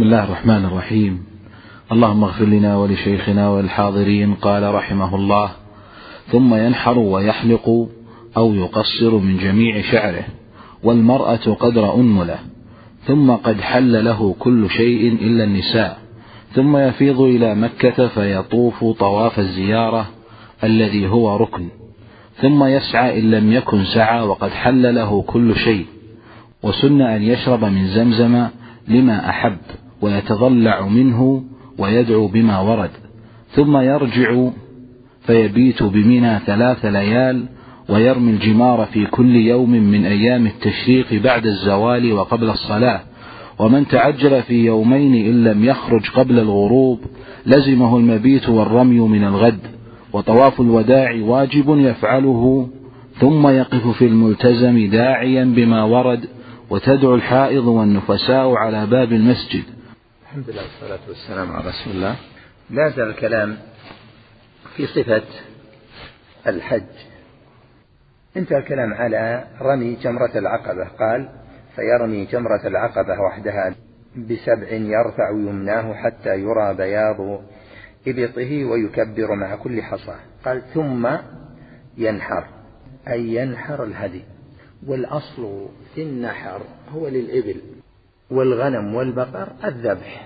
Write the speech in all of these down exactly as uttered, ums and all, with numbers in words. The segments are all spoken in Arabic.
بسم الله الرحمن الرحيم. اللهم اغفر لنا ولشيخنا والحاضرين. قال رحمه الله: ثم ينحر ويحلق أو يقصر من جميع شعره، والمرأة قدر أنملة، ثم قد حل له كل شيء إلا النساء، ثم يفيض إلى مكة فيطوف طواف الزيارة الذي هو ركن، ثم يسعى إن لم يكن سعى وقد حل له كل شيء. وسن أن يشرب من زمزم لما أحب ويتضلع منه ويدعو بما ورد، ثم يرجع فيبيت بمنى ثلاث ليال، ويرمي الجمار في كل يوم من أيام التشريق بعد الزوال وقبل الصلاة. ومن تعجل في يومين إن لم يخرج قبل الغروب لزمه المبيت والرمي من الغد. وطواف الوداع واجب يفعله، ثم يقف في الملتزم داعيا بما ورد، وتدعو الحائض والنفساء على باب المسجد. الحمد لله والصلاة والسلام على رسول الله. لا زال الكلام في صفة الحج. انتهى الكلام على رمي جمرة العقبة. قال: فيرمي جمرة العقبة وحدها بسبع يرفع يمناه حتى يرى بياض إبطه ويكبر مع كل حصى. قال: ثم ينحر، أي ينحر الهدي. والأصل في النحر هو للإبل والغنم والبقر الذبح،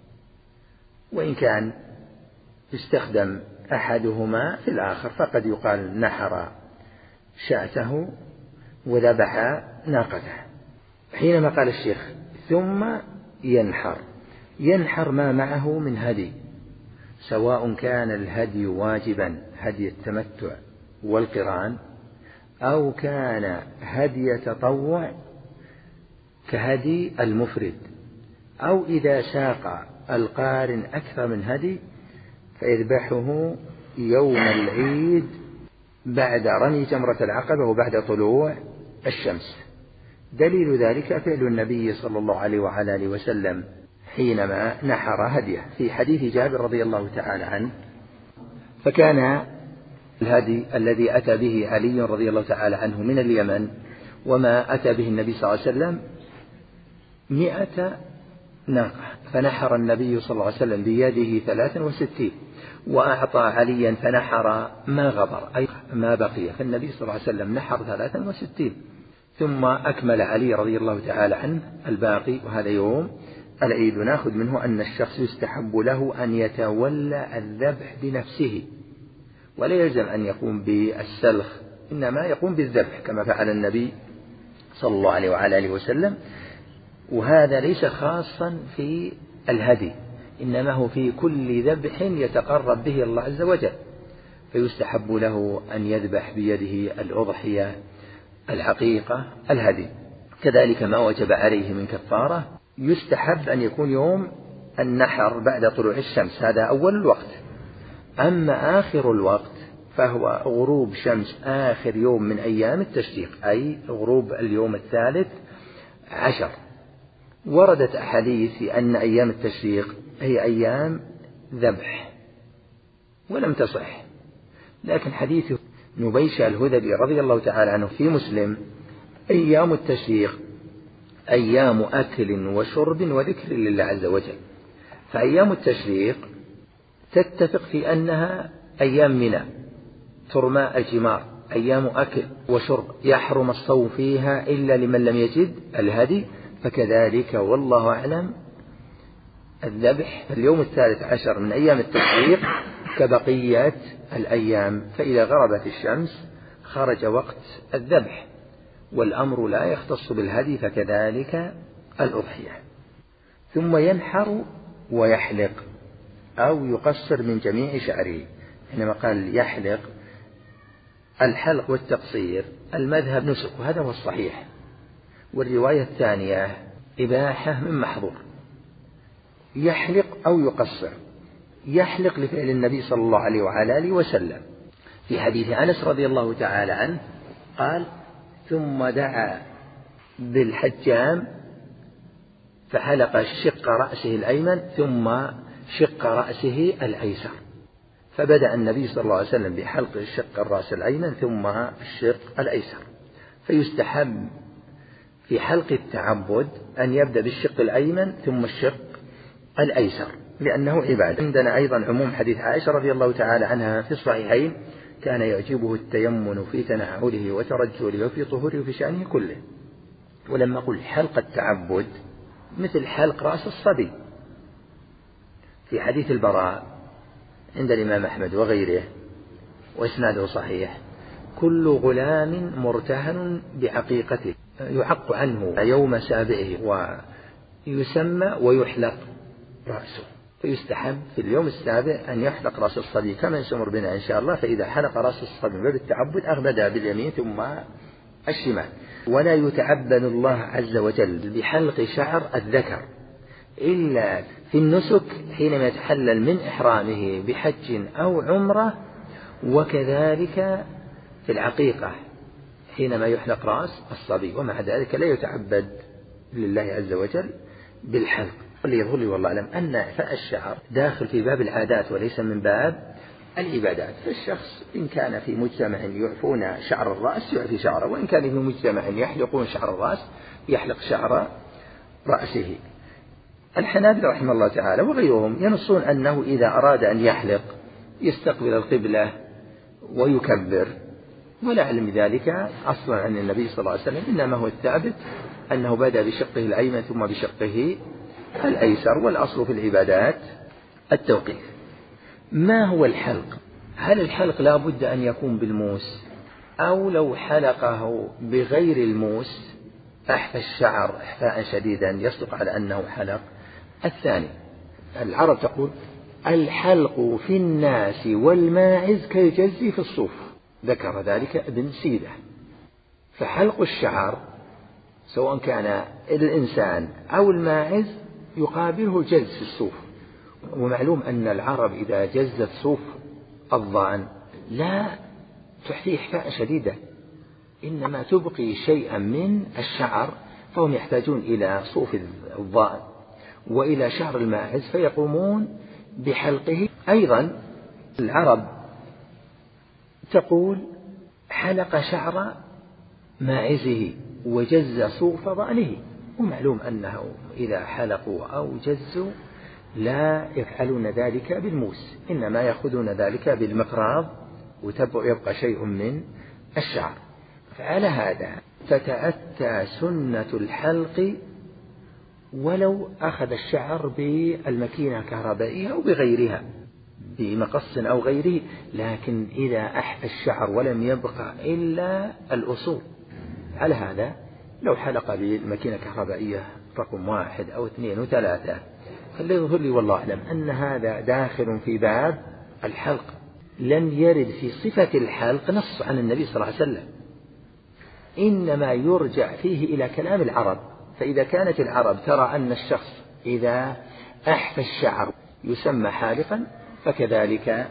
وإن كان يستخدم أحدهما في الآخر، فقد يقال نحر شاته وذبح ناقته. حينما قال الشيخ ثم ينحر، ينحر ما معه من هدي، سواء كان الهدي واجبا هدي التمتع والقران، أو كان هدي تطوع كهدي المفرد، أو إذا ساق القارن أكثر من هدي فيذبحه يوم العيد بعد رمي جمرة العقبة وبعد طلوع الشمس. دليل ذلك فعل النبي صلى الله عليه وعلى آله وسلم حينما نحر هديه في حديث جابر رضي الله تعالى عنه. فكان الهدي الذي أتى به علي رضي الله تعالى عنه من اليمن، وما أتى به النبي صلى الله عليه وسلم مئة ناقة، فنحر النبي صلى الله عليه وسلم بيده ثلاثا وستين، وأعطى عليا فنحر ما غبر أي ما بقي، فالنبي صلى الله عليه وسلم نحر ثلاثا وستين، ثم أكمل علي رضي الله تعالى عنه الباقي. وهذا يوم العيد ناخذ منه أن الشخص يستحب له أن يتولى الذبح بنفسه، ولا يلزم أن يقوم بالسلخ، إنما يقوم بالذبح كما فعل النبي صلى الله عليه وعلى آله وسلم. وهذا ليس خاصا في الهدي، إنما هو في كل ذبح يتقرب به الله عز وجل، فيستحب له أن يذبح بيده الأضحية، العقيقة، الهدي. كذلك ما وجب عليه من كفارة يستحب أن يكون يوم النحر بعد طلوع الشمس، هذا أول الوقت. أما آخر الوقت فهو غروب شمس آخر يوم من أيام التشريق، أي غروب اليوم الثالث عشر. وردت أحاديث أن أيام التشريق هي أيام ذبح ولم تصح، لكن حديث نبيشة الهذلي رضي الله تعالى عنه في مسلم: أيام التشريق أيام أكل وشرب وذكر لله عز وجل. فأيام التشريق تتفق في أنها أيام منى ترمى الجمار، أيام أكل وشرب يحرم الصوم فيها إلا لمن لم يجد الهدي. فكذلك والله أعلم الذبح في اليوم الثالث عشر من أيام التشريق كبقية الأيام، فإذا غربت الشمس خرج وقت الذبح، والأمر لا يختص بالهدي، فكذلك الأضحية. ثم ينحر ويحلق أو يقصر من جميع شعره. حينما قال يحلق، الحلق والتقصير المذهب نسك، وهذا هو الصحيح، والرواية الثانية إباحة من محظور. يحلق أو يقصر، يحلق لفعل النبي صلى الله عليه وعلى آله وسلم في حديث أنس رضي الله تعالى عنه قال: ثم دعا بالحجام فحلق شق رأسه الأيمن ثم شق رأسه الأيسر، فبدأ النبي صلى الله عليه وسلم بحلق شق الرأس الأيمن ثم الشق الأيسر. فيستحب في حلق التعبد أن يبدأ بالشق الأيمن ثم الشق الأيسر لأنه عبادة. عندنا أيضا عموم حديث عائشة رضي الله تعالى عنها في الصحيحين: كان يعجبه التيمن في تنعله وترجله وفي طهوره وفي شأنه كله. ولما قل حلق التعبد مثل حلق رأس الصبي في حديث البراء عند الإمام أحمد وغيره وإسناده صحيح: كل غلام مرتهن بعقيقته يعق عنه يوم سابعه ويسمى ويحلق رأسه. فيستحب في اليوم السابع أن يحلق رأس الصبي كما سمر بنا إن شاء الله. فإذا حلق رأس الصبي باب التعبد أغمدها باليمين ثم الشمال. ولا يتعبد الله عز وجل بحلق شعر الذكر إلا في النسك حينما يتحلل من إحرامه بحج أو عمرة، وكذلك في العقيقة حينما يحلق رأس الصبي. ومع ذلك لا يتعبد لله عز وجل بالحلق. واللي يظهر لي والله أعلم أن إعفاء الشعر داخل في باب العادات وليس من باب العبادات. فالشخص إن كان في مجتمع يعفون شعر الرأس يعفي شعره، وإن كان في مجتمع يحلقون شعر الرأس يحلق شعر رأسه. الحنابلة رحمه الله تعالى وغيرهم ينصون أنه إذا أراد أن يحلق يستقبل القبلة ويكبر، ولا أعلم ذلك أصلا عن النبي صلى الله عليه وسلم، إنما هو الثابت أنه بدأ بشقه الأيمن ثم بشقه الأيسر. والأصل في العبادات التوقيف. ما هو الحلق؟ هل الحلق لا بد أن يكون بالموس، أو لو حلقه بغير الموس أحفى الشعر إحفاء شديدا يصدق على أنه حلق؟ الثاني، العرب تقول: الحلق في الناس والماعز كالجز في الصوف، ذكر ذلك ابن سيدة. فحلق الشعر سواء كان الإنسان أو الماعز يقابله جز في الصوف. ومعلوم أن العرب إذا جزت صوف الضأن لا تحفيه إحفاء شديدة، إنما تبقي شيئا من الشعر، فهم يحتاجون إلى صوف الضأن وإلى شعر الماعز فيقومون بحلقه. أيضا العرب تقول: حلق شعر ماعزه وجز صوف ضأنه. ومعلوم أنه إذا حلقوا أو جزوا لا يفعلون ذلك بالموس، إنما يأخذون ذلك بالمقراض ويبقى شيء من الشعر. فعلى هذا تتأتى سنة الحلق ولو أخذ الشعر بالمكينة الكهربائية أو بغيرها بمقص أو غيره، لكن إذا أحفى الشعر ولم يبقى إلا الأصول، على هذا لو حلق بالمكينة الكهربائية رقم واحد أو اثنين وثلاثة، فالذي يظهر لي والله أعلم أن هذا داخل في باب الحلق. لم يرد في صفة الحلق نص عن النبي صلى الله عليه وسلم، إنما يرجع فيه إلى كلام العرب. فإذا كانت العرب ترى أن الشخص إذا أحفى الشعر يسمى حالقا، فكذلك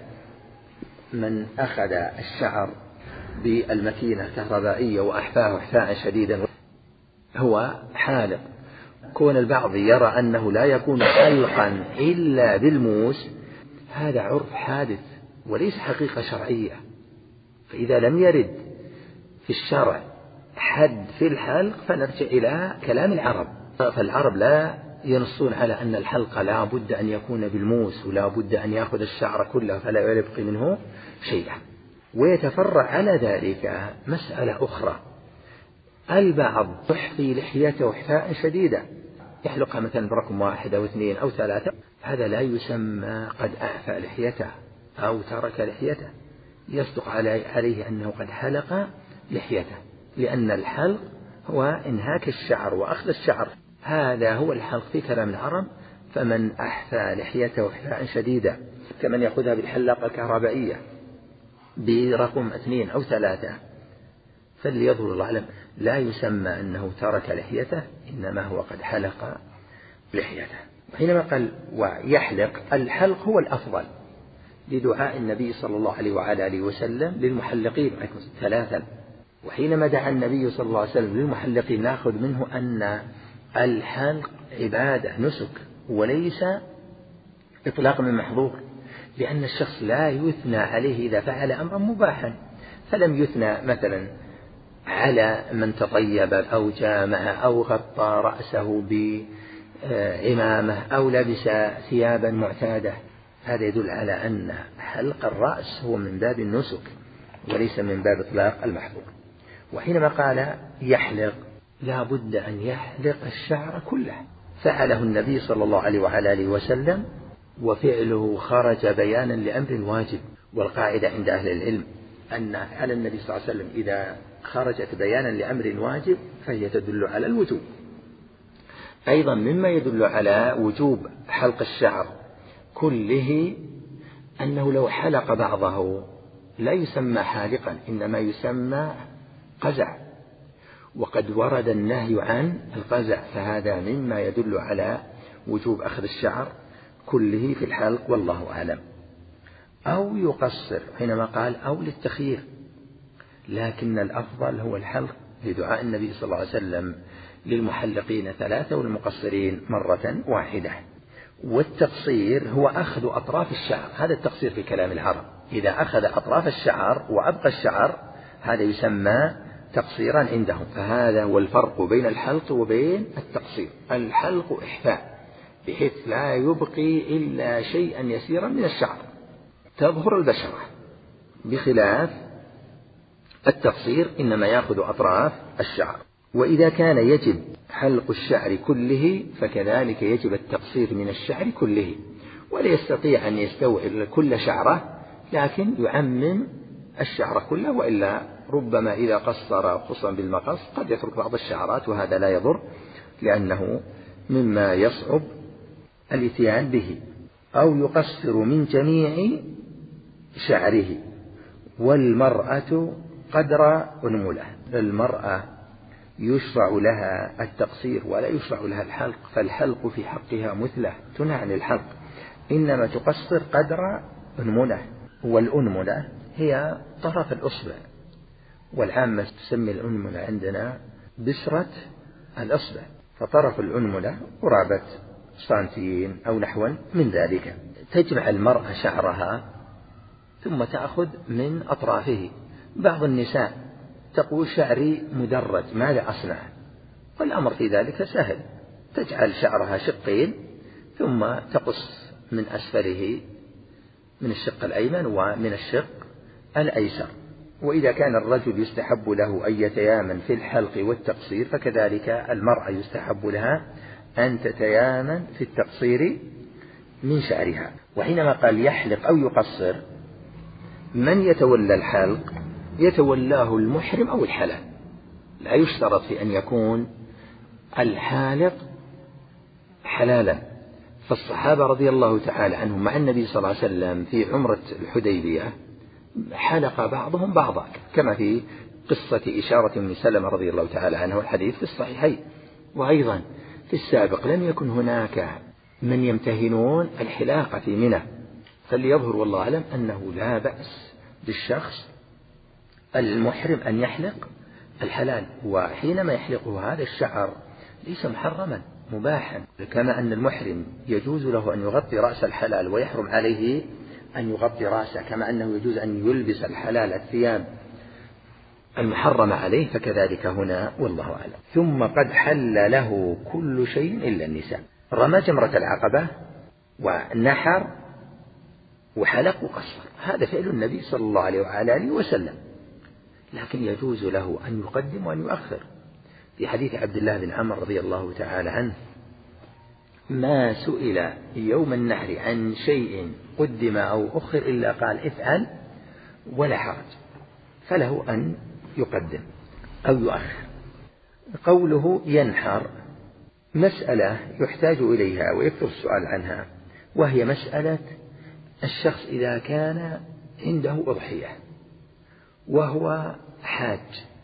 من أخذ الشعر بالمكينة الكهربائية وأحفاه إحفاء شديدا هو حالق. كون البعض يرى أنه لا يكون حلقا إلا بالموس، هذا عرف حادث وليس حقيقة شرعية. فإذا لم يرد في الشرع حد في الحلق فنرجع إلى كلام العرب. فالعرب لا ينصون على أن الحلق لا بد أن يكون بالموس ولا بد أن يأخذ الشعر كله فلا يبقي منه شيئا. ويتفرع على ذلك مسألة أخرى: البعض يحفي لحيته إحفاء شديدا، يحلقها مثلا برقم واحد أو اثنين أو ثلاثة، هذا لا يسمى قد أعفى لحيته أو ترك لحيته، يصدق عليه أنه قد حلق لحيته، لأن الحلق هو إنهاك الشعر وأخذ الشعر، هذا هو الحلق في كلام العرب. فمن أحفى لحيته إحفاء شديدا كمن يأخذها بالحلاقة الكهربائية برقم اثنين أو ثلاثة، فليظهر الله أعلم لا يسمى أنه ترك لحيته، إنما هو قد حلق لحيته. وحينما قال ويحلق، الحلق هو الأفضل لدعاء النبي صلى الله عليه وعلى آله وسلم للمحلقين ثلاثا. وحينما دعا النبي صلى الله عليه وسلم للمحلقين نأخذ منه أن الحلق عبادة نسك وليس إطلاق من محظور، لأن الشخص لا يثنى عليه إذا فعل أمرا مباحا، فلم يثنى مثلا على من تطيب أو جامع أو غطى رأسه عمامة أو لبس ثيابا معتادة، هذا يدل على أن حلق الرأس هو من باب النسك وليس من باب إطلاق المحظور. وحينما قال يحلق لا بد أن يحلق الشعر كله، فعله النبي صلى الله عليه وعلى آله وسلم، وفعله خرج بيانا لأمر واجب. والقاعدة عند أهل العلم أن على النبي صلى الله عليه وسلم إذا خرجت بيانا لأمر واجب فهي تدل على الوجوب. أيضا مما يدل على وجوب حلق الشعر كله أنه لو حلق بعضه لا يسمى حالقا، إنما يسمى قزع، وقد ورد النهي عن القزع، فهذا مما يدل على وجوب أخذ الشعر كله في الحلق، والله أعلم. أو يقصر حينما قال أو للتخيير، لكن الأفضل هو الحلق لدعاء النبي صلى الله عليه وسلم للمحلقين ثلاثة والمقصرين مرة واحدة. والتقصير هو أخذ أطراف الشعر، هذا التقصير في كلام العرب، إذا أخذ أطراف الشعر وأبقى الشعر هذا يسمى تقصيرا عندهم. فهذا هو الفرق بين الحلق وبين التقصير. الحلق إحفاء بحيث لا يبقي إلا شيئا يسيرا من الشعر تظهر البشرة، بخلاف التقصير إنما يأخذ أطراف الشعر. وإذا كان يجب حلق الشعر كله فكذلك يجب التقصير من الشعر كله، ولا يستطيع أن يستوعب كل شعره، لكن يعمم الشعر كله، وإلا ربما إذا قصر خصوصا بالمقص قد يترك بعض الشعرات، وهذا لا يضر لأنه مما يصعب الاتيان به. أو يقصر من جميع شعره. والمرأة قدر أنملة، المرأة يشرع لها التقصير ولا يشرع لها الحلق، فالحلق في حقها مثله تنهى عن الحلق، إنما تقصر قدر أنملة. والأنملة هي طرف الأصبع، والعامة تسمي الأنملة عندنا بسرة الأصبع، فطرف الأنملة قرابة سنتين أو نحو من ذلك. تجمع المرأة شعرها ثم تأخذ من أطرافه. بعض النساء تقول شعري مدرج ماذا أصنع؟ والأمر في ذلك سهل، تجعل شعرها شقين ثم تقص من أسفله من الشق الأيمن ومن الشق الأيسر. وإذا كان الرجل يستحب له أن يتيامن في الحلق والتقصير فكذلك المرأة يستحب لها أن تتيامن في التقصير من شعرها. وحينما قال يحلق أو يقصر، من يتولى الحلق يتولاه المحرم أو الحلال، لا يشترط في أن يكون الحالق حلالا. فالصحابة رضي الله تعالى عنهم مع النبي صلى الله عليه وسلم في عمرة الحديبية حلق بعضهم بعضا، كما في قصة إشارة من سلمة رضي الله تعالى عنه والحديث في الصحيحين. وأيضا في السابق لم يكن هناك من يمتهنون الحلاقة في منى، فليظهر والله أعلم أنه لا بأس بالشخص المحرم أن يحلق الحلال، وحينما يحلقه هذا الشعر ليس محرما مباحا، كما أن المحرم يجوز له أن يغطي رأس الحلال ويحرم عليه أن يغطي رأسه، كما أنه يجوز أن يلبس الحلال الثياب المحرمة عليه، فكذلك هنا والله أعلم. ثم قد حل له كل شيء إلا النساء، رمى جمرة العقبة ونحر وحلق وقصر، هذا فعل النبي صلى الله عليه وعلى آله وسلم، لكن يجوز له أن يقدم وأن يؤخر. في حديث عبد الله بن عمرو رضي الله تعالى عنه ما سئل يوم النحر عن شيء قدم أو أخر إلا قال افعل ولا حرج، فله أن يقدم أو يؤخر. قوله ينحر مسألة يحتاج إليها ويكثر السؤال عنها، وهي مسألة الشخص إذا كان عنده أضحية وهو حاج،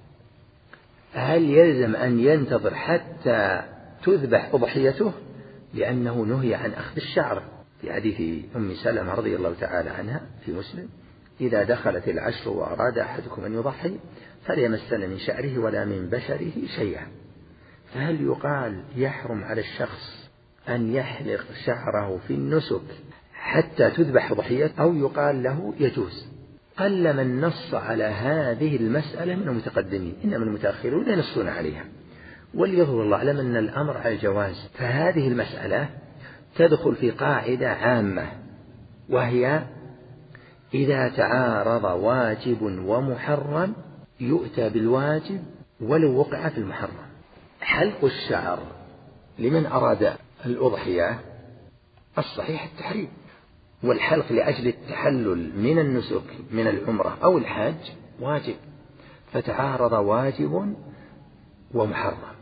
هل يلزم أن ينتظر حتى تذبح أضحيته؟ لأنه نهي عن أخذ الشعر في حديث أم سلمة رضي الله تعالى عنها في مسلم: إذا دخلت العشر وأراد أحدكم أن يضحي فليمسن من شعره ولا من بشره شيئا. فهل يقال يحرم على الشخص أن يحلق شعره في النسك حتى تذبح ضحيته، أو يقال له يجوز؟ قل من نص على هذه المسألة من المتقدمين، إنما المتأخرون ينصون عليها، وليظهر الله أعلم أن الأمر على الجواز. فهذه المسألة تدخل في قاعدة عامة، وهي إذا تعارض واجب ومحرم يؤتى بالواجب ولو وقع في المحرم. حلق الشعر لمن أراد الأضحية الصحيح التحريم، والحلق لأجل التحلل من النسك من العمرة أو الحج واجب، فتعارض واجب ومحرم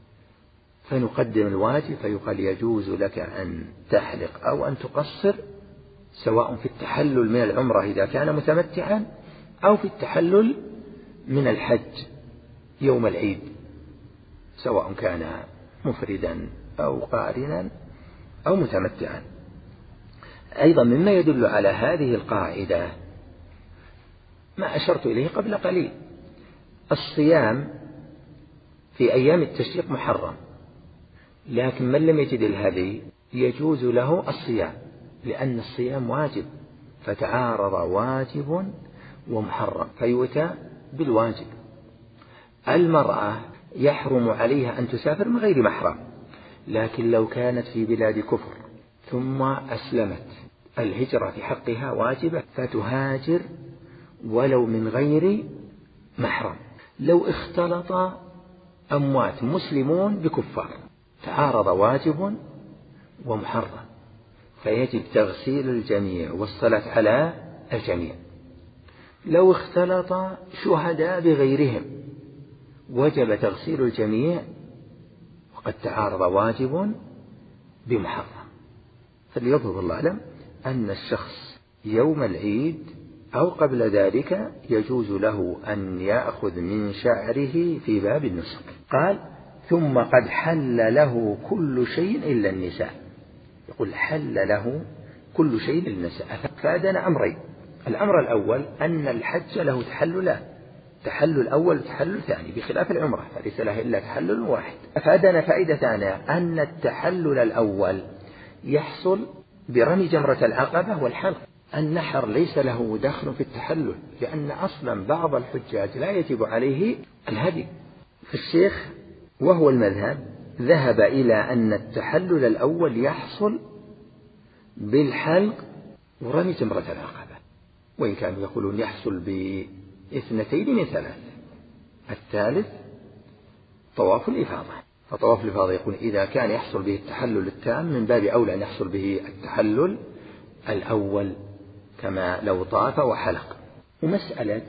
فنقدم الواجب، فيقال يجوز لك أن تحلق أو أن تقصر، سواء في التحلل من العمرة إذا كان متمتعا أو في التحلل من الحج يوم العيد، سواء كان مفردا أو قارنا أو متمتعا. أيضا مما يدل على هذه القاعدة ما أشرت إليه قبل قليل، الصيام في أيام التشريق محرم، لكن من لم يجد الهدي يجوز له الصيام، لأن الصيام واجب، فتعارض واجب ومحرم فيؤتى بالواجب. المرأة يحرم عليها أن تسافر من غير محرم، لكن لو كانت في بلاد كفر ثم أسلمت الهجرة في حقها واجبة، فتهاجر ولو من غير محرم. لو اختلط أموات مسلمون بكفار تعارض واجب ومحرم، فيجب تغسيل الجميع والصلاة على الجميع. لو اختلط شهداء بغيرهم وجب تغسيل الجميع، وقد تعارض واجب بمحرم. فليظهر الله أعلم أن الشخص يوم العيد أو قبل ذلك يجوز له أن يأخذ من شعره في باب النسك. قال ثم قد حل له كل شيء إلا النساء. يقول حل له كل شيء إلا النساء، فأدنا أمرين. الأمر الأول أن الحج له تحللان، تحلل أول وتحلل ثاني، بخلاف العمرة فليس له إلا تحلل واحد. أفادنا فائدة ثانية أن التحلل الأول يحصل برمي جمرة العقبة والحلق. النحر ليس له دخل في التحلل، لأن أصلا بعض الحجاج لا يجب عليه الهدي. فالشيخ وهو المذهب ذهب إلى أن التحلل الأول يحصل بالحلق ورمي جمرة العقبة، وإن كانوا يقولون يحصل باثنتين من ثلاث. الثالث طواف الإفاضة، فطواف الإفاضة يقول إذا كان يحصل به التحلل التام من باب أولى أن يحصل به التحلل الأول، كما لو طاف وحلق. ومسألة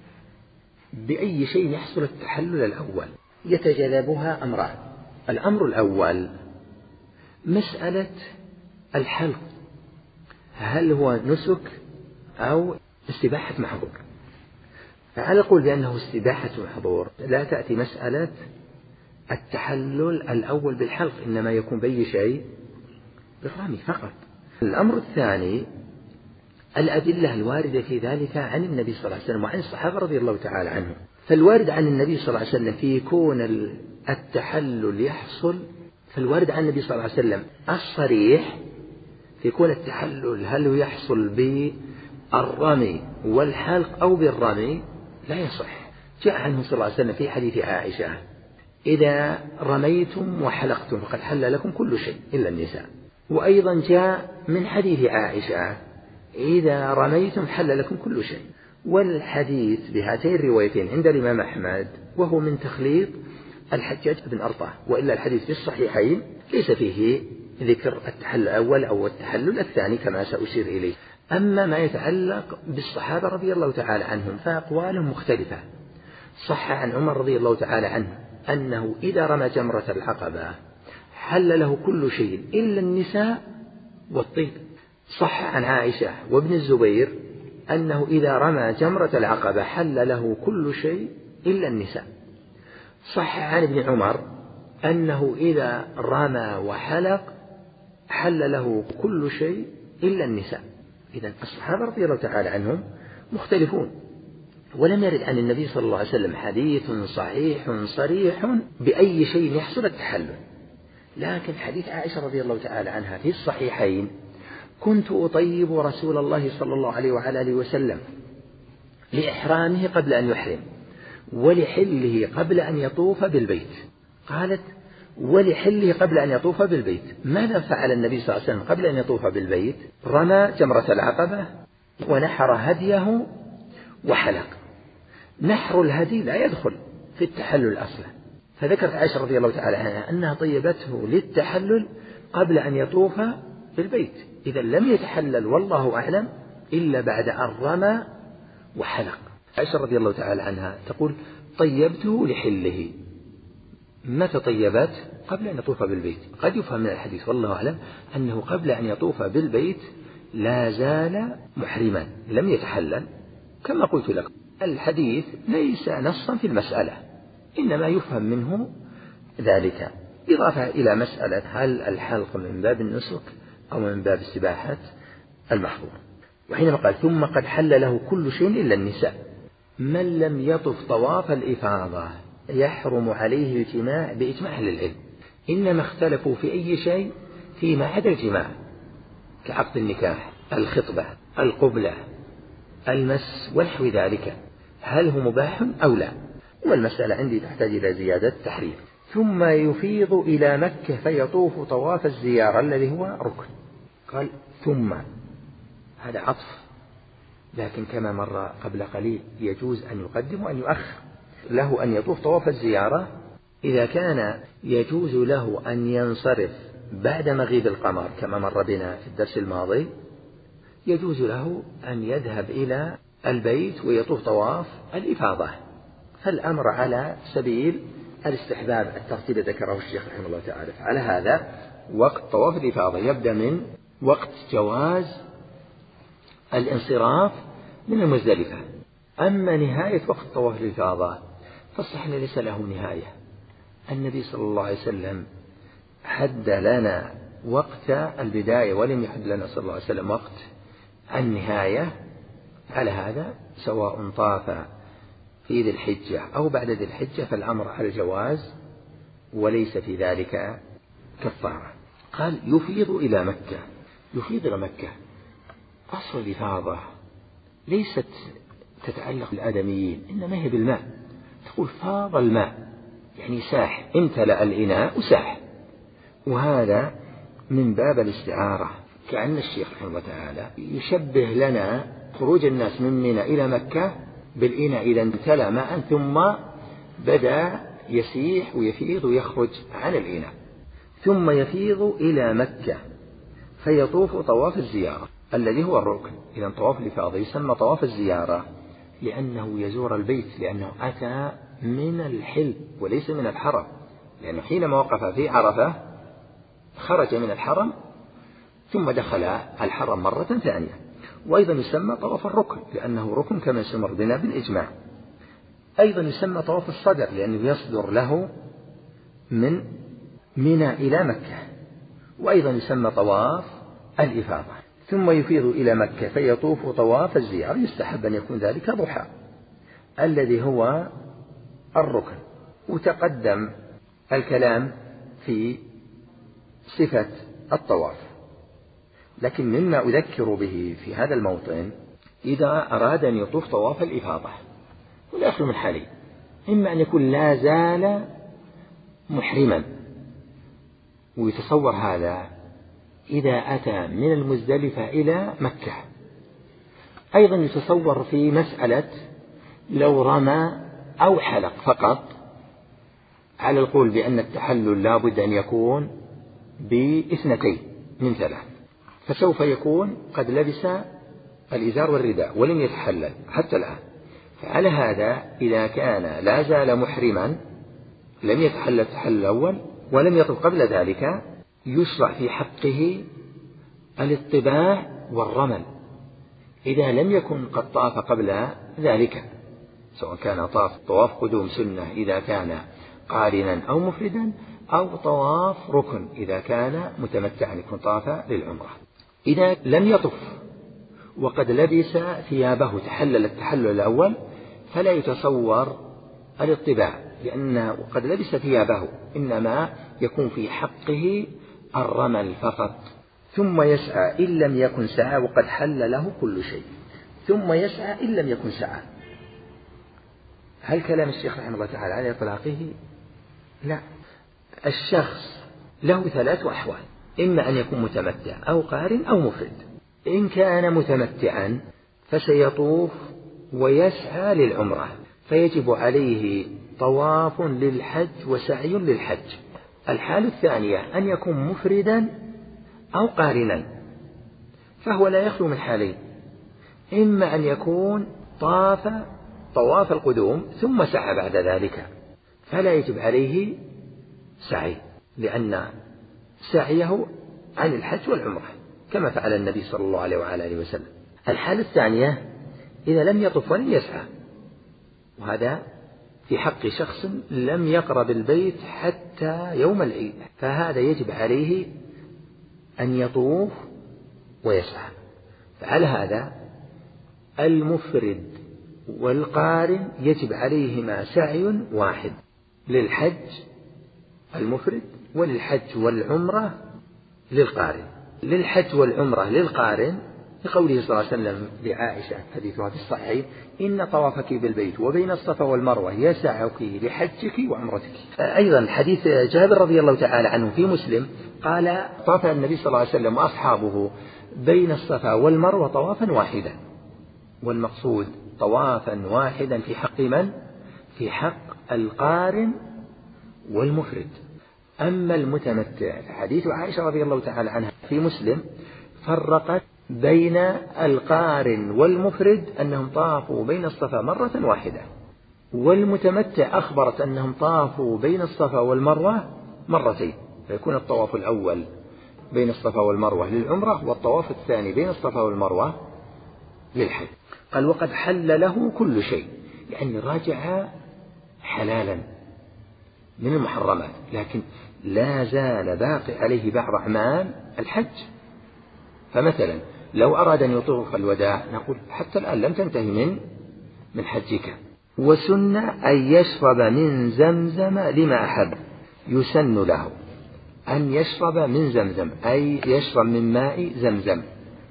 بأي شيء يحصل التحلل الأول يتجلبها أمران. الأمر الأول مسألة الحلق، هل هو نسك أو استباحة محظور؟ فعلى قول بأنه استباحة محظور لا تأتي مسألة التحلل الأول بالحلق، إنما يكون بأي شيء بالرمي فقط. الأمر الثاني الأدلة الواردة في ذلك عن النبي صلى الله عليه وسلم وعن الصحابة رضي الله تعالى عنهم. فالوارد عن النبي صلى الله عليه وسلم في كون التحلل يحصل، فالوارد عن النبي صلى الله عليه وسلم الصريح في كون التحلل هل هو يحصل بالرمي والحلق أو بالرمي لا يصح. جاء عنه صلى الله عليه وسلم في حديث عائشة إذا رميتم وحلقتم فقد حل لكم كل شيء إلا النساء. وأيضا جاء من حديث عائشة إذا رميتم حل لكم كل شيء. والحديث بهاتين الروايتين عند الإمام أحمد وهو من تخليط الحجاج بن أرطاه، وإلا الحديث في الصحيحين ليس فيه ذكر التحلل الأول أو التحلل الثاني كما سأشير إليه. أما ما يتعلق بالصحابة رضي الله تعالى عنهم فأقوالهم مختلفة. صح عن عمر رضي الله تعالى عنه أنه إذا رمى جمرة العقبة حل له كل شيء إلا النساء والطيب. صح عن عائشة وابن الزبير أنه إذا رمى جمرة العقبة حل له كل شيء إلا النساء. صح عن ابن عمر أنه إذا رمى وحلق حل له كل شيء إلا النساء. إذن الصحابة رضي الله تعالى عنهم مختلفون، ولم يرد عن النبي صلى الله عليه وسلم حديث صحيح صريح بأي شيء يحصل التحلل. لكن حديث عائشة رضي الله تعالى عنها في الصحيحين كنت أطيب رسول الله صلى الله عليه وعلى آله وسلم لإحرامه قبل أن يحرم ولحله قبل أن يطوف بالبيت. قالت ولحله قبل أن يطوف بالبيت. ماذا فعل النبي صلى الله عليه وسلم قبل أن يطوف بالبيت؟ رمى جمرة العقبة ونحر هديه وحلق. نحر الهدي لا يدخل في التحلل أصلا، فذكرت عائشة رضي الله تعالى عنها أنها طيبته للتحلل قبل أن يطوف بالبيت، إذا لم يتحلل والله أعلم إلا بعد أن رمى وحلق. عائشة رضي الله تعالى عنها تقول طيبته لحله. متى طيبت؟ قبل أن يطوف بالبيت. قد يفهم من الحديث والله أعلم أنه قبل أن يطوف بالبيت لا زال محرما لم يتحلل، كما قلت لك الحديث ليس نصا في المسألة، إنما يفهم منه ذلك، إضافة إلى مسألة هل الحلق من باب النسك أو من باب السباحة المحظور. وحينما قال ثم قد حل له كل شيء إلا النساء، من لم يطف طواف الإفاضة يحرم عليه الجماع بإجماع أهل العلم، إنما اختلفوا في أي شيء فيما عدا الجماع، كعقد النكاح، الخطبة، القبلة، المس ونحو ذلك، هل هو مباح أو لا؟ والمسألة عندي تحتاج إلى زيادة تحرير. ثم يفيض إلى مكة فيطوف طواف الزيارة الذي هو ركن. قال ثم، هذا عطف، لكن كما مر قبل قليل يجوز أن يقدم وأن يؤخر. له أن يطوف طواف الزيارة إذا كان يجوز له أن ينصرف بعد مغيب القمر كما مر بنا في الدرس الماضي، يجوز له أن يذهب إلى البيت ويطوف طواف الإفاضة، فالأمر على سبيل الاستحباب، الترتيب ذكره الشيخ رحمه الله تعالى. على هذا وقت طواف الإفاضة يبدأ من وقت جواز الانصراف من المزدلفة. أما نهاية وقت طواف الإفاضة فالصحيح ليس له نهاية، النبي صلى الله عليه وسلم حد لنا وقت البداية ولم يحد لنا صلى الله عليه وسلم وقت النهاية. على هذا سواء طاف في ذي الحجة أو بعد ذي الحجة فالأمر على الجواز وليس في ذلك كفارة. قال يفيض إلى مكة. يفيض إلى مكة، أصل الإفاضة ليست تتعلق بالآدميين، إنما هي بالماء. تقول فاض الماء يعني ساح، امتلأ الإناء وساح، وهذا من باب الاستعارة، كأن الشيخ رحمه الله تعالى يشبه لنا خروج الناس من منى إلى مكة بالإناء إذا امتلأ ماء ثم بدأ يسيح ويفيض ويخرج عن الإناء. ثم يفيض إلى مكة فيطوف طواف الزيارة الذي هو الركن. إذا طواف الإفاضة يسمى طواف الزيارة لأنه يزور البيت، لأنه أتى من الحل وليس من الحرم، لأنه حينما وقف في عرفة خرج من الحرم ثم دخل الحرم مرة ثانية. وأيضا يسمى طواف الركن لأنه ركن كما سمر بنا بالإجماع. أيضا يسمى طواف الصدر لأنه يصدر له من منى إلى مكة. وأيضا يسمى طواف الإفاضة. ثم يفيض إلى مكة فيطوف طواف الزيارة، يستحب أن يكون ذلك ضحى الذي هو الركن. وتقدم الكلام في صفة الطواف، لكن مما أذكر به في هذا الموطن إذا أراد أن يطوف طواف الإفاضة ولا يخلو من حالين، إما أن يكون لا زال محرما، ويتصور هذا إذا أتى من المزدلفة إلى مكة. أيضا يتصور في مسألة لو رمى أو حلق فقط، على القول بأن التحلل لا بد أن يكون باثنتين من ثلاث، فسوف يكون قد لبس الإزار والرداء ولم يتحلل حتى الآن. فعلى هذا إذا كان لا زال محرما لم يتحلل التحلل الأول ولم يطف قبل ذلك، يشرع في حقه الاطباع والرمل إذا لم يكن قد طاف قبل ذلك، سواء كان طاف طواف قدوم سنة إذا كان قارنا أو مفردا، أو طواف ركن إذا كان متمتعا يكون طاف للعمرة. إذا لم يطف وقد لبس ثيابه تحلل التحلل الأول فلا يتصور الاطباع لأنه قد لبس ثيابه، إنما يكون في حقه الرمل فقط. ثم يسعى إن لم يكن سعى وقد حل له كل شيء. ثم يسعى إن لم يكن سعى. هل كلام الشيخ رحمه الله تعالى على إطلاقه؟ لا، الشخص له ثلاث أحوال، إما أن يكون متمتع أو قارن أو مفرد. إن كان متمتعا فسيطوف ويسعى للعمرة، فيجب عليه طواف للحج وسعي للحج. الحالة الثانية أن يكون مفردا أو قارنا، فهو لا يخلو من حالين، إما أن يكون طاف طواف القدوم ثم سعى بعد ذلك، فلا يجب عليه سعي لأن سعيه عن الحج والعمرة كما فعل النبي صلى الله عليه وآله وسلم. الحالة الثانية إذا لم يطف ولم يسعى، وهذا في حق شخص لم يقرب البيت حتى يوم العيد، فهذا يجب عليه أن يطوف ويسعى. فعلى هذا المفرد والقارن يجب عليهما سعي واحد للحج المفرد وللحج والعمرة للقارن. للحج والعمرة للقارن لقوله صلى الله عليه وسلم لعائشة حديثها في الصحيح: إن طوافك بالبيت وبين الصفا والمروة يسعك لحجك وعمرتك. أيضا حديث جابر رضي الله تعالى عنه في مسلم قال: طاف النبي صلى الله عليه وسلم وأصحابه بين الصفا والمروة طوافا واحدا. والمقصود طوافا واحدا في حق من؟ في حق القارن والمفرد. أما المتمتع فحديث عائشة رضي الله تعالى عنها في مسلم فرقت بين القارن والمفرد أنهم طافوا بين الصفا مرة واحدة، والمتمتع أخبرت أنهم طافوا بين الصفا والمروة مرتين، فيكون الطواف الأول بين الصفا والمروة للعمرة، والطواف الثاني بين الصفا والمروة للحج. قال: وقد حل له كل شيء، يعني راجع حلالا من المحرمات، لكن لا زال باقي عليه بعض أعمال الحج. فمثلا لو أراد أن يطوف الوداع نقول حتى الآن لم تنتهي من من حجك. وسن أن يشرب من زمزم لما أحب، يسن له أن يشرب من زمزم، أي يشرب من ماء زمزم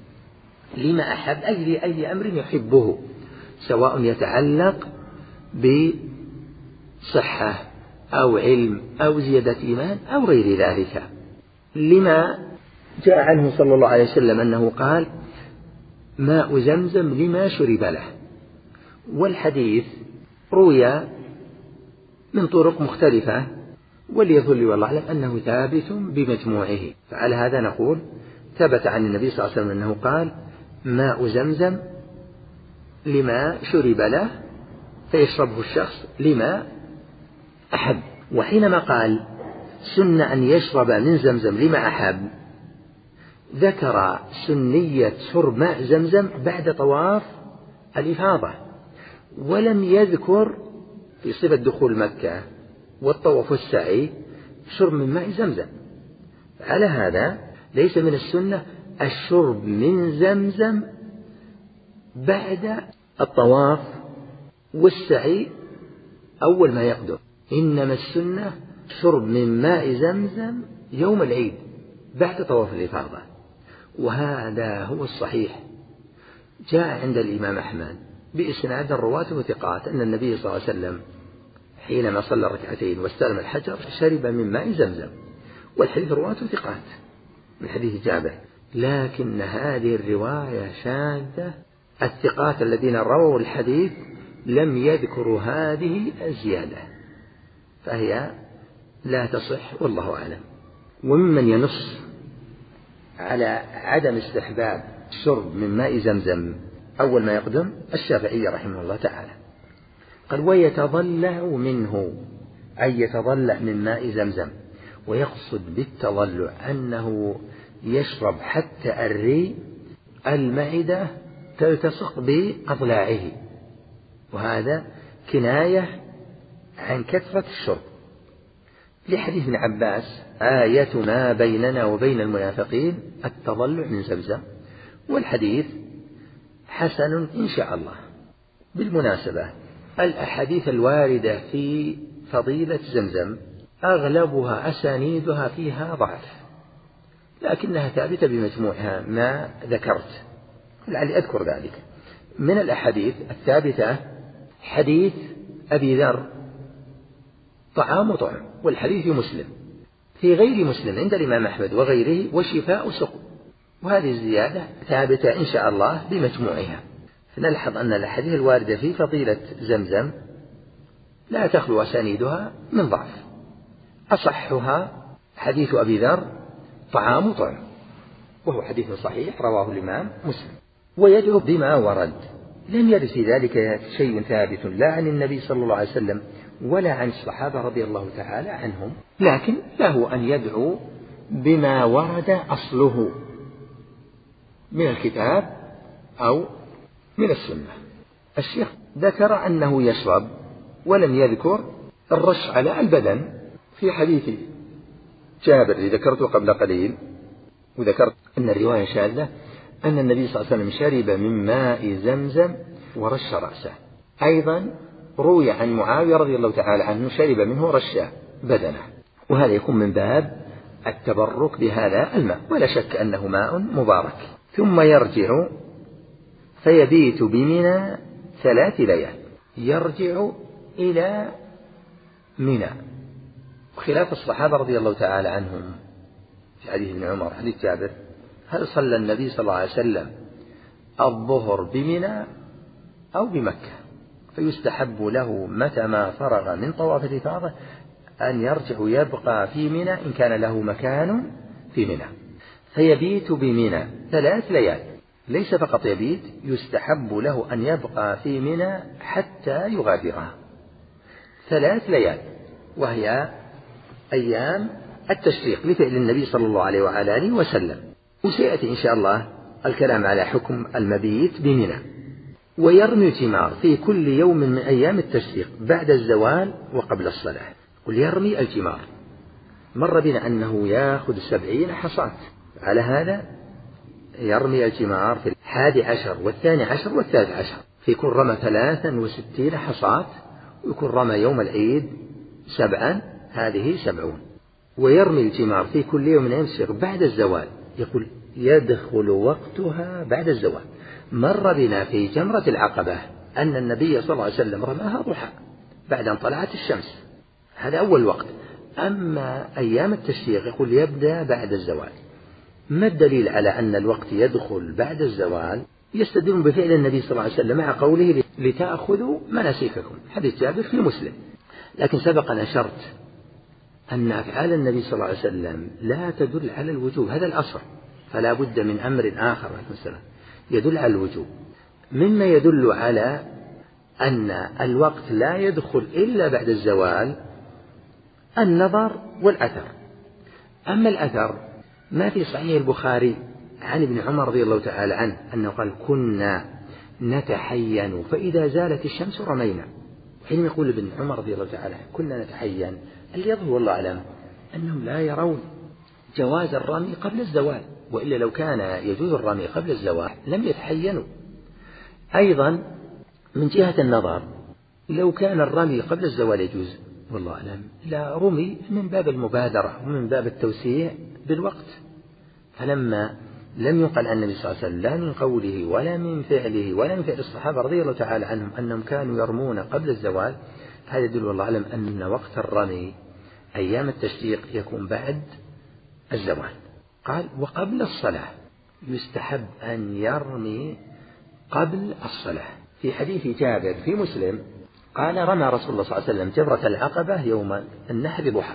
لما أحب، أي لأي أمر يحبه، سواء يتعلق بصحة أو علم أو زيادة إيمان أو غير ذلك. لما جاء عنه صلى الله عليه وسلم أنه قال: ماء زمزم لما شرب له. والحديث روي من طرق مختلفة، وليظل والله أعلم أنه ثابت بمجموعه. فعلى هذا نقول ثبت عن النبي صلى الله عليه وسلم أنه قال: ماء زمزم لما شرب له، فيشربه الشخص لما أحب. وحينما قال سن أن يشرب من زمزم لما أحب، ذكر سنية شرب ماء زمزم بعد طواف الإفاضة، ولم يذكر في صفة دخول مكة والطواف والسعي شرب من ماء زمزم. على هذا ليس من السنة الشرب من زمزم بعد الطواف والسعي أول ما يقدم، إنما السنة شرب من ماء زمزم يوم العيد بعد طواف الإفاضة. وهذا هو الصحيح. جاء عند الإمام أحمد بإسناد الرواة ثقات أن النبي صلى الله عليه وسلم حينما صلى ركعتين واستلم الحجر شرب من ماء زمزم، والحديث رواة ثقات من حديث جابر، لكن هذه الرواية شاذة. الثقات الذين رووا الحديث لم يذكروا هذه الزيادة، فهي لا تصح والله أعلم. وممن ينص على عدم استحباب الشرب من ماء زمزم أول ما يقدم الشافعي رحمه الله تعالى. قال: ويتضلع منه، أي يتضلع من ماء زمزم، ويقصد بالتضلع أنه يشرب حتى الري المعدة تلتصق بأضلاعه، وهذا كناية عن كثرة الشرب، لحديث ابن عباس: آية ما بيننا وبين المنافقين التضلع من زمزم. والحديث حسن إن شاء الله. بالمناسبة الأحاديث الواردة في فضيلة زمزم أغلبها أسانيدها فيها ضعف، لكنها ثابتة بمجموعها ما ذكرت، لعلي أذكر ذلك. من الأحاديث الثابتة حديث أبي ذر طعام وطعم، والحديث في مسلم في غير مسلم عند الإمام أحمد وغيره وشفاء سقم. وهذه الزيادة ثابتة إن شاء الله بمجموعها. فنلحظ أن الأحاديث الواردة في فضيلة زمزم لا تخلو أسانيدها من ضعف. أصحها حديث أبي ذر طعام طعم، وهو حديث صحيح رواه الإمام مسلم. ويدعو بما ورد، لم يرد في ذلك شيء ثابت لا عن النبي صلى الله عليه وسلم ولا عن الصحابة رضي الله تعالى عنهم، لكن له أن يدعو بما ورد أصله من الكتاب أو من السنة. الشيخ ذكر أنه يشرب ولم يذكر الرش على البدن في حديث جابر الذي ذكرته قبل قليل، وذكرت أن الرواية شاذة أن النبي صلى الله عليه وسلم شرب من ماء زمزم ورش رأسه. أيضا روي عن معاوية رضي الله تعالى عنه شرب منه رش بدنه، وهذا يكون من باب التبرك بهذا الماء، ولا شك أنه ماء مبارك. ثم يرجع فيبيت بمنى ثلاث ليال، يرجع إلى منى، خلاف الصحابة رضي الله تعالى عنهم في حديث ابن عمر حديث جابر: هل صلى النبي صلى الله عليه وسلم الظهر بمنى أو بمكة؟ فيستحب له متى ما فرغ من طواف الإفاضة أن يرجع يبقى في منى إن كان له مكان في منى، فيبيت بمنى ثلاث ليال. ليس فقط يبيت، يستحب له أن يبقى في منى حتى يغادرها ثلاث ليال، وهي أيام التشريق لفعل النبي صلى الله عليه وعلى آله وسلم. وسيأتي إن شاء الله الكلام على حكم المبيت بمنى. ويرمي الجمار في كل يوم من أيام التشريق بعد الزوال وقبل الصلاة. قل يرمي الجمار، مر بنا أنه يأخذ سبعين حصاة، على هذا يرمي الجمار في الحادي عشر والثاني عشر والثالث عشر، فيكون رمى ثلاثا وستين حصاة، ويكون رمى يوم العيد سبعا، هذه سبعون. ويرمي الجمار في كل يوم من أيام التشريق بعد الزوال، يقول يدخل وقتها بعد الزوال. مر بنا في جمرة العقبة أن النبي صلى الله عليه وسلم رماها ضحى بعد أن طلعت الشمس، هذا أول وقت. أما أيام التشريق يقول يبدأ بعد الزوال. ما الدليل على أن الوقت يدخل بعد الزوال؟ يستدلون بفعل النبي صلى الله عليه وسلم مع قوله لتأخذوا مناسككم، حديث جابر في مسلم. لكن سبق أن أشرت أن أفعال النبي صلى الله عليه وسلم لا تدل على الوجوب، هذا الأصل، فلا بد من أمر آخر يدل على الوجوب. مما يدل على أن الوقت لا يدخل إلا بعد الزوال النظر والأثر. أما الأثر ما في صحيح البخاري عن ابن عمر رضي الله تعالى عنه أنه قال كنا نتحين فإذا زالت الشمس رمينا. حين يقول ابن عمر رضي الله تعالى عنه كنا نتحين، اللي يظهر والله أعلم أنهم لا يرون جواز الرمي قبل الزوال، وإلا لو كان يجوز الرمي قبل الزوال لم يتحينوا. أيضا من جهة النظر لو كان الرمي قبل الزوال يجوز والله أعلم لا رمي من باب المبادرة ومن باب التوسيع بالوقت. فلما لم يقل عن النبي صلى الله عليه وسلم لا من قوله ولا من فعله ولا من فعل الصحابة رضي الله تعالى عنهم أنهم كانوا يرمون قبل الزوال، هذا يدل والله أعلم أن وقت الرمي أيام التشريق يكون بعد الزوال. قال وقبل الصلاة يستحب أن يرمي قبل الصلاة. في حديث جابر في مسلم قال رمى رسول الله صلى الله عليه وسلم جمرة العقبة يوم النحر ضحى،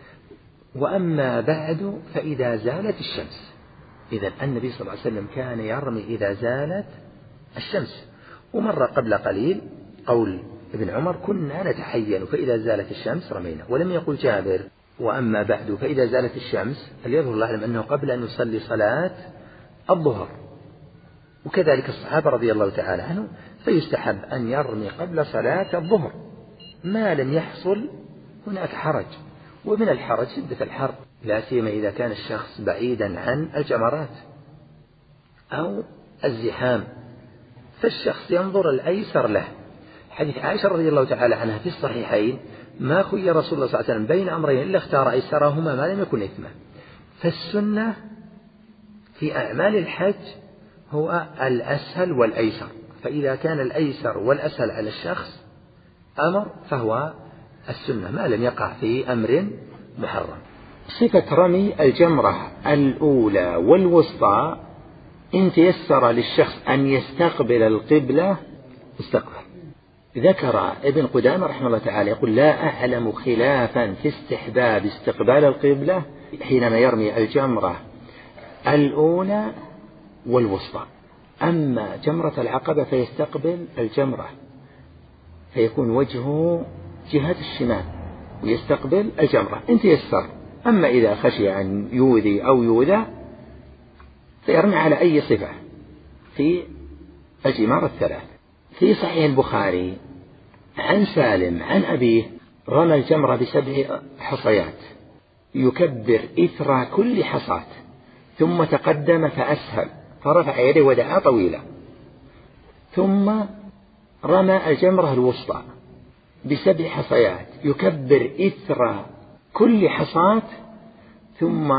وأما بعد فإذا زالت الشمس. إذن النبي صلى الله عليه وسلم كان يرمي إذا زالت الشمس. ومر قبل قليل قول ابن عمر كنا نتحين فإذا زالت الشمس رمينا، ولم يقل جابر وأما بعد فإذا زالت الشمس، فليظهر الله أعلم أنه قبل أن يصلي صلاة الظهر. وكذلك الصحابة رضي الله تعالى عنهم فيستحب أن يرمي قبل صلاة الظهر ما لم يحصل هناك حرج. ومن الحرج شدة الحر، لا سيما إذا كان الشخص بعيدا عن الجمرات أو الزحام، فالشخص ينظر الأيسر له. حديث عائشة رضي الله تعالى عنها في الصحيحين ما خير رسول الله صلى الله عليه وسلم بين أمرين إلا اختار أيسرهما ما لم يكن إثما. فالسنة في أعمال الحج هو الأسهل والأيسر، فإذا كان الأيسر والأسهل على الشخص أمر فهو السنة ما لم يقع في أمر محرم. صفة رمي الجمرة الأولى والوسطى إن تيسر للشخص أن يستقبل القبلة استقبل. ذكر ابن قدامة رحمه الله تعالى يقول: لا أعلم خلافا في استحباب استقبال القبلة حينما يرمي الجمرة الأولى والوسطى. أما جمرة العقبة فيستقبل الجمرة فيكون وجهه جهة الشمال ويستقبل الجمرة إن تيسر. أما إذا خشي أن يؤذي أو يؤذى فيرمي على أي صفة في الجمار الثلاث. في صحيح البخاري عن سالم عن أبيه رمى الجمرة بسبع حصيات يكبر إثر كل حصاة ثم تقدم فأسهل فرفع يده ودعا طويلا، ثم رمى الجمرة الوسطى بسبع حصيات يكبر إثر كل حصاة ثم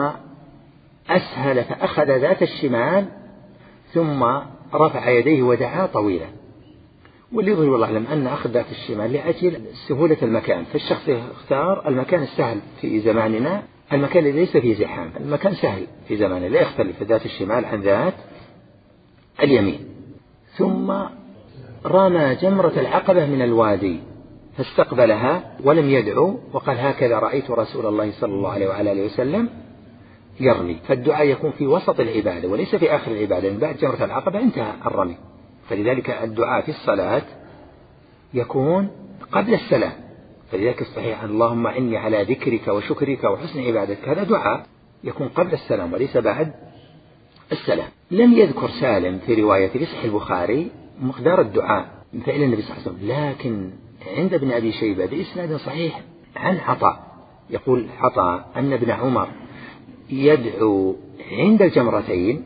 أسهل فأخذ ذات الشمال ثم رفع يديه ودعا طويلا. واللي يظهر والله أعلم أن أخذ ذات الشمال لأجل سهولة المكان، فالشخص يختار المكان السهل في زماننا، المكان الذي ليس فيه زحام، المكان سهل في زماننا لا يختلف ذات الشمال عن ذات اليمين. ثم رمى جمرة العقبة من الوادي فاستقبلها ولم يدعو وقال: هكذا رأيت رسول الله صلى الله عليه وعلى آله وسلم يرمي. فالدعاء يكون في وسط العبادة وليس في آخر العبادة، من بعد جمرة العقبة انتهى الرمي، فلذلك الدعاء في الصلاة يكون قبل السلام. فلذلك الصحيح: اللهم إني على ذكرك وشكرك وحسن عبادتك، هذا دعاء يكون قبل السلام وليس بعد السلام. لم يذكر سالم في رواية في صحيح البخاري مقدار الدعاء من فعل النبي صلى الله عليه وسلم، لكن عند ابن أبي شيبة بإسناد صحيح عن عطاء يقول عطاء أن ابن عمر يدعو عند الجمرتين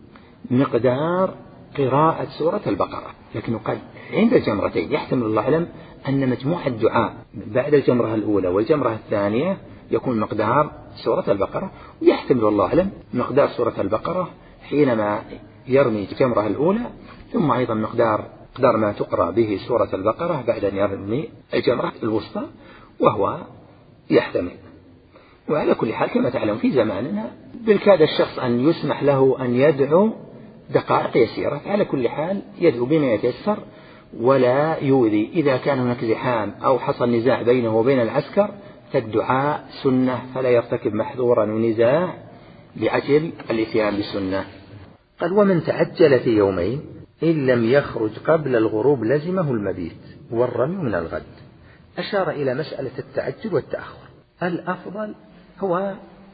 مقدار قراءة سورة البقرة، لكنه قال عند الجمرتين، يحتمل الله أعلم أن مجموع الدعاء بعد الجمرة الأولى والجمرة الثانية يكون مقدار سورة البقرة، ويحتمل الله أعلم مقدار سورة البقرة حينما يرمي الجمرة الأولى، ثم أيضا مقدار مقدار ما تقرأ به سورة البقرة بعد أن يرمي الجمرة الوسطى، وهو يحتمل. وعلى كل حال كما تعلم في زماننا بالكاد الشخص أن يسمح له أن يدعو دقائق يسيرة، على كل حال يدعو بما يتيسر ولا يؤذي. إذا كان هناك زحام أو حصل نزاع بينه وبين العسكر فالدعاء سنة فلا يرتكب محظورا ونزاع لأجل الإتيان بسنة. قال: ومن تعجل في يومين إن لم يخرج قبل الغروب لزمه المبيت والرمي من الغد. أشار إلى مسألة التعجل والتأخر. الأفضل هو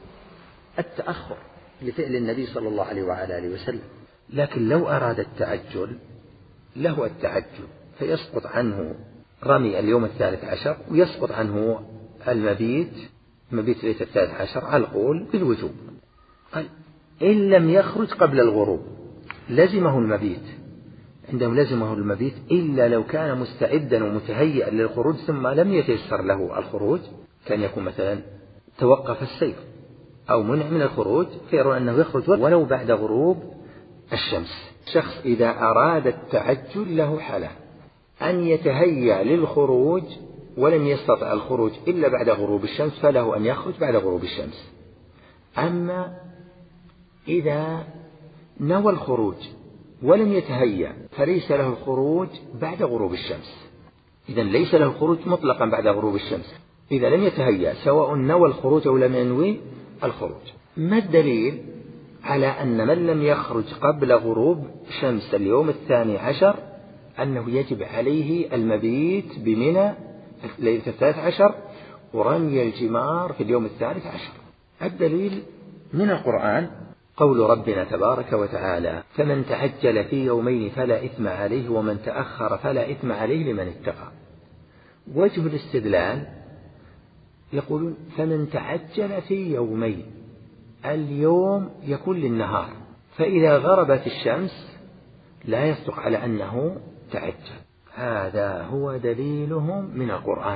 التأخر لفعل النبي صلى الله عليه وعلى آله وسلم، لكن لو أراد التعجل له التعجل فيسقط عنه رمي اليوم الثالث عشر ويسقط عنه المبيت مبيت ليلة الثالث عشر على القول بالوجوب. قال: إن لم يخرج قبل الغروب لزمه المبيت، عندهم لزمه المبيت إلا لو كان مستعدا ومتهيئا للخروج ثم لم يتيسر له الخروج، كان يكون مثلا توقف السير أو منع من الخروج فيرون أنه يخرج ولو بعد غروب الشمس. شخص إذا أراد التعجل له حالة: أن يتهيأ للخروج ولم يستطع الخروج إلا بعد غروب الشمس فله أن يخرج بعد غروب الشمس. أما إذا نوى الخروج ولم يتهيأ فليس له الخروج بعد غروب الشمس، إذن ليس له الخروج مطلقا بعد غروب الشمس إذا لم يتهيأ سواء نوى الخروج أو لم ينوي الخروج. ما الدليل على أن من لم يخرج قبل غروب شمس اليوم الثاني عشر أنه يجب عليه المبيت بمنى ليلة الثالث عشر ورمي الجمار في اليوم الثالث عشر؟ الدليل من القرآن قول ربنا تبارك وتعالى: فمن تعجل في يومين فلا إثم عليه ومن تأخر فلا إثم عليه لمن اتقى. وجه الاستدلال يقولون: فمن تعجل في يومين، اليوم يكون للنهار، فإذا غربت الشمس لا يصدق على أنه تعجل. هذا هو دليلهم من القرآن.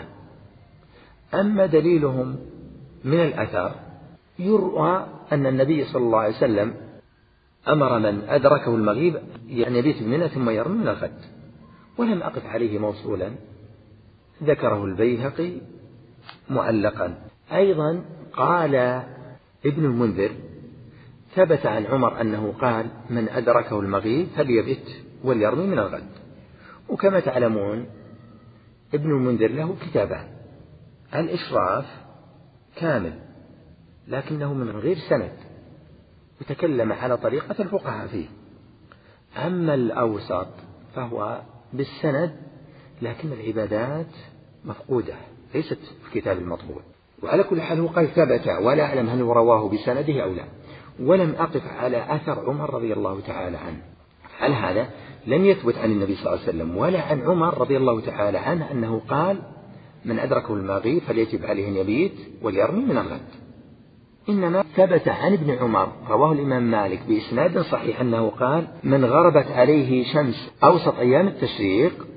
أما دليلهم من الأثر يروى أن النبي صلى الله عليه وسلم أمر من أدركه المغيب أن يبيت بمنى ثم يرمي من الغد، ولم أقف عليه موصولا، ذكره البيهقي معلقا. أيضا قال ابن المنذر ثبت عن عمر أنه قال: من أدركه المغيب فليبت وليرمي من الغد. وكما تعلمون ابن المنذر له كتابان: الإشراف كامل لكنه من غير سند، وتكلم على طريقة الفقهاء فيه. أما الأوسط فهو بالسند لكن العبادات مفقودة ليست في الكتاب المطبوع. وعلى كل حال هو قال ثبت، ولا أعلم هل رواه بسنده أو لا، ولم أقف على أثر عمر رضي الله تعالى عنه. هل هذا لم يثبت عن النبي صلى الله عليه وسلم ولا عن عمر رضي الله تعالى عنه أنه قال: من أدركه المغيب فليجب عليه أن يبيت وليرمي من الغد. إنما ثبت عن ابن عمر رواه الإمام مالك بإسناد صحيح أنه قال: من غربت عليه شمس أوسط أيام التشريق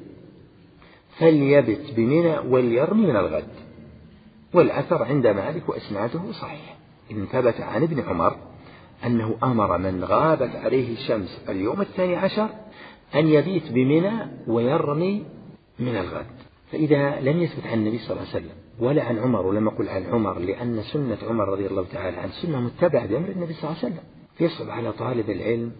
فليبت بمنى وليرمي من الغد. والأثر عند مالك وإسناده صحيح. إن ثبت عن ابن عمر أنه أمر من غابت عليه الشمس اليوم الثاني عشر أن يبيت بمنى ويرمي من الغد. فإذا لم يثبت عن النبي صلى الله عليه وسلم ولا عن عمر، ولم أقل عن عمر لأن سنة عمر رضي الله تعالى عنه سنة متبعة بأمر النبي صلى الله عليه وسلم، يصعب على طالب العلم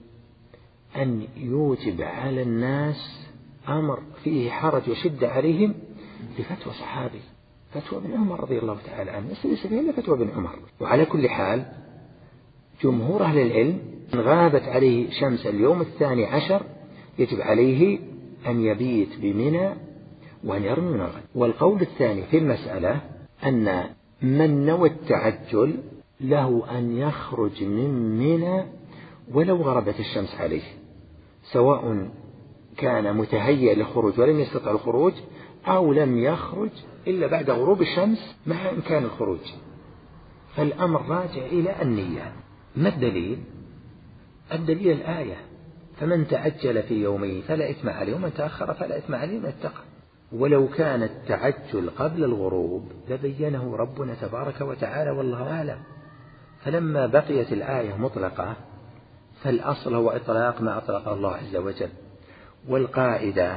أن يوجب على الناس أمر فيه حرج وشدة عليهم لفتوى صحابي، فتوى ابن عمر رضي الله تعالى عنه، ليس فيها إلا فتوى ابن عمر. وعلى كل حال جمهور أهل العلم من غابت عليه شمس اليوم الثاني عشر يجب عليه أن يبيت بمنى وأن يرمي من الغد. والقول الثاني في المسألة أن من نوى التعجل له أن يخرج من منى ولو غربت الشمس عليه، سواء كان متهيئ للخروج ولم يستطع الخروج أو لم يخرج إلا بعد غروب الشمس مع إمكان الخروج. فالأمر راجع إلى النية. ما الدليل؟ الدليل الآية: فمن تعجل في يومين فلا إثم عليه ومن تأخر فلا إثم عليه من اتقى. ولو كان التعجل قبل الغروب لبينه ربنا تبارك وتعالى والله أعلم. فلما بقيت الآية مطلقة فالأصل هو إطلاق ما أطلق الله عز وجل. والقاعدة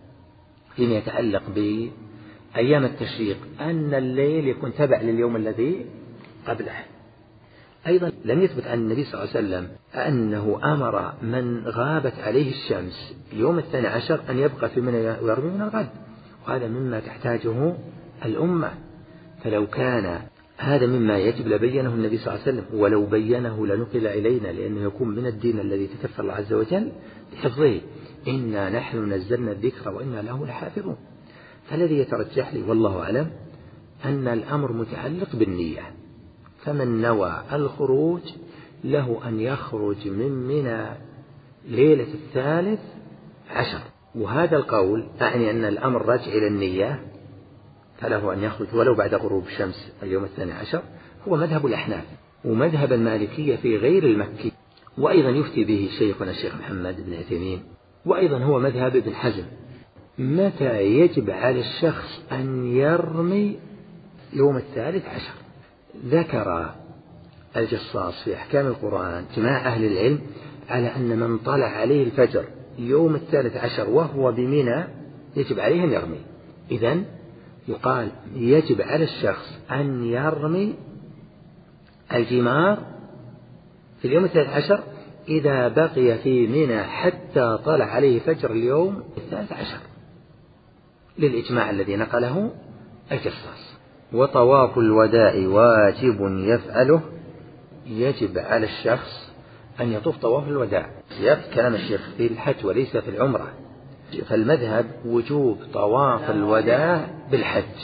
فيما يتعلق بأيام التشريق أن الليل يكون تبع لليوم الذي قبله. أيضا لم يثبت عن النبي صلى الله عليه وسلم أنه أمر من غابت عليه الشمس يوم الثاني عشر أن يبقى في منى ويرمي من الغد، وهذا مما تحتاجه الأمة. فلو كان هذا مما يجب لبينه النبي صلى الله عليه وسلم، ولو بينه لنقل إلينا لأنه يكون من الدين الذي تكفل الله عز وجل بحفظه. إنا نحن نزلنا الذكر وإنا له لحافظون. فالذي يترجح لي والله أعلم أن الأمر متعلق بالنية، فمن نوى الخروج له أن يخرج من منى ليلة الثالث عشر. وهذا القول أعني أن الأمر راجع إلى النية، فله أن يخرج ولو بعد غروب الشمس اليوم الثاني عشر. هو مذهب الأحناف ومذهب المالكية في غير المكي، وأيضا يفتي به شيخنا الشيخ محمد بن عثيمين، وأيضا هو مذهب ابن حزم. متى يجب على الشخص أن يرمي يوم الثالث عشر؟ ذكر الجصاص في أحكام القرآن جماعة أهل العلم على أن من طلع عليه الفجر يوم الثالث عشر وهو بمنى يجب عليه أن يرمي. إذن يقال يجب على الشخص أن يرمي الجمار في اليوم الثالث عشر إذا بقي في منى حتى طلع عليه فجر اليوم الثالث عشر، للإجماع الذي نقله الجصاص. وطواف الوداع واجب يفعله، يجب على الشخص أن يطوف طواف الوداع. سياق كلام الشيخ في الحج وليس في العمرة، فالمذهب وجوب طواف الوداع بالحج.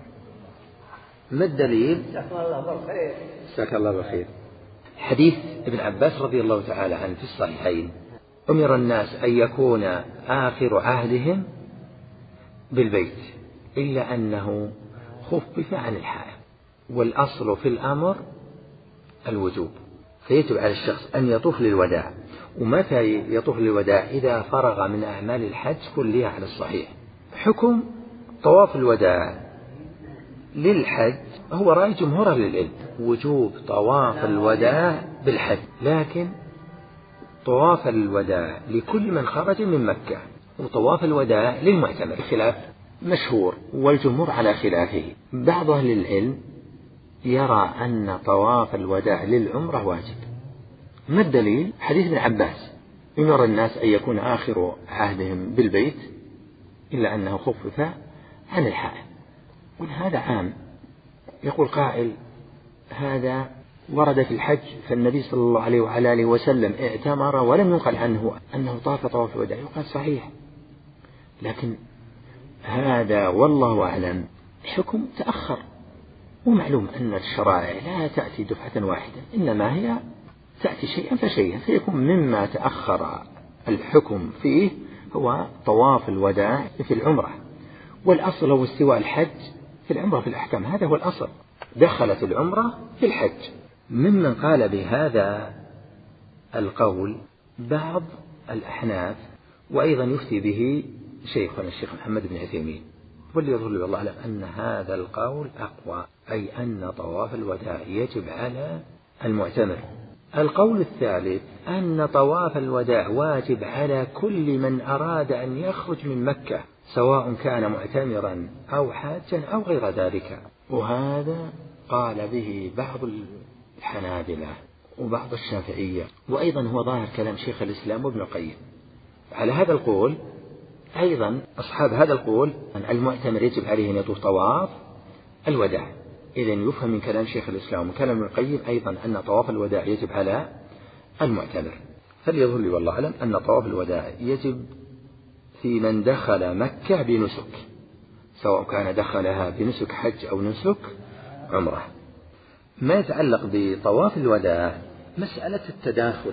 ما الدليل؟ جزاك الله بالخير. حديث ابن عباس رضي الله تعالى عنه في الصحيحين: أمر الناس أن يكون آخر عهدهم بالبيت إلا أنه خفف عن الحائط، والأصل في الأمر الوجوب. فيجب على الشخص أن يطوف للوداع. ومتى يطوف للوداع؟ إذا فرغ من أعمال الحج كلها على الصحيح. حكم طواف الوداع للحج هو رأي جمهور أهل العلم، وجوب طواف الوداع بالحج، لكن طواف الوداع لكل من خرج من مكة، وطواف الوداع للمعتمر. خلاف مشهور والجمهور على خلافه. بعض أهل العلم يرى أن طواف الوداع للعمرة واجب. ما الدليل؟ حديث ابن عباس: يمر الناس أن يكون آخر عهدهم بالبيت إلا أنه خفف عن الحائل. وهذا عام. يقول قائل: هذا ورد في الحج، فالنبي صلى الله عليه وعلى آله وسلم اعتمر ولم ينقل عنه أنه طاف طواف الوداع. يقال صحيح، لكن هذا والله أعلم حكم تأخر. ومعلوم أن الشرائع لا تأتي دفعة واحدة، إنما هي تأتي شيئا فشيئا، فيكون مما تأخر الحكم فيه هو طواف الوداع في العمرة. والأصل هو استواء الحج في العمرة في الأحكام، هذا هو الأصل. دخلت العمرة في الحج. ممن قال بهذا القول بعض الأحناف، وأيضا يفتي به شيخنا الشيخ محمد بن عثيمين، واللي يظهر لي والله أعلم أن هذا القول أقوى، أي أن طواف الوداع يجب على المعتمر. القول الثالث أن طواف الوداع واجب على كل من أراد أن يخرج من مكة، سواء كان معتمرا أو حاجا أو غير ذلك، وهذا قال به بعض الحنابلة وبعض الشافعية، وأيضا هو ظاهر كلام شيخ الإسلام وابن القيم. على هذا القول أيضا أصحاب هذا القول أن المعتمر يجب عليه أن يطوف طواف الوداع. إذن يفهم من كلام شيخ الإسلام وكلام ابن القيم أيضا أن طواف الوداع يجب على المعتمر. فليظهر لي والله أعلم أن طواف الوداع يجب في من دخل مكة بنسك، سواء كان دخلها بنسك حج أو نسك عمرة. ما يتعلق بطواف الوداع مسألة التداخل.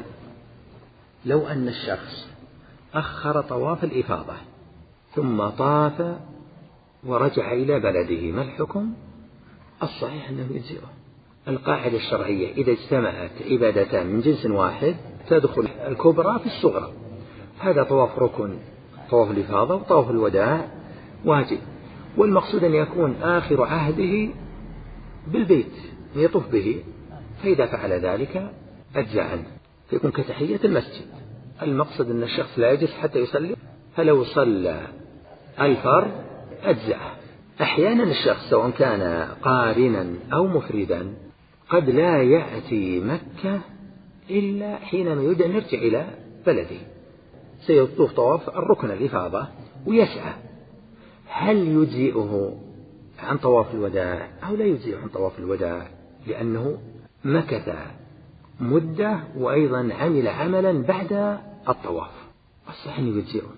لو أن الشخص أخر طواف الإفاضة ثم طاف ورجع إلى بلده، ما الحكم؟ الصحيح أنه يجزئه. القاعدة الشرعية: إذا اجتمعت عبادتان من جنس واحد تدخل الكبرى في الصغرى. هذا طواف ركن، طواف الإفاضة، وطواف الوداع واجب، والمقصود أن يكون آخر عهده بالبيت يطوف به، فإذا فعل ذلك أجزأ عنه، فيكون كتحية المسجد. المقصد أن الشخص لا يجلس حتى يصلي، فلو صلى الفرض أجزأه. أحيانا الشخص سواء كان قارنا أو مفردا قد لا يأتي مكة إلا حينما يريد أن يرجع إلى بلده، سيطوف طواف الركن الإفاضة ويسعى. هل يجزئه عن طواف الوداع أو لا يجزئه عن طواف الوداع؟ لأنه مكث مدة وأيضا عمل عملا بعد الطواف، الصحيح يجزئه.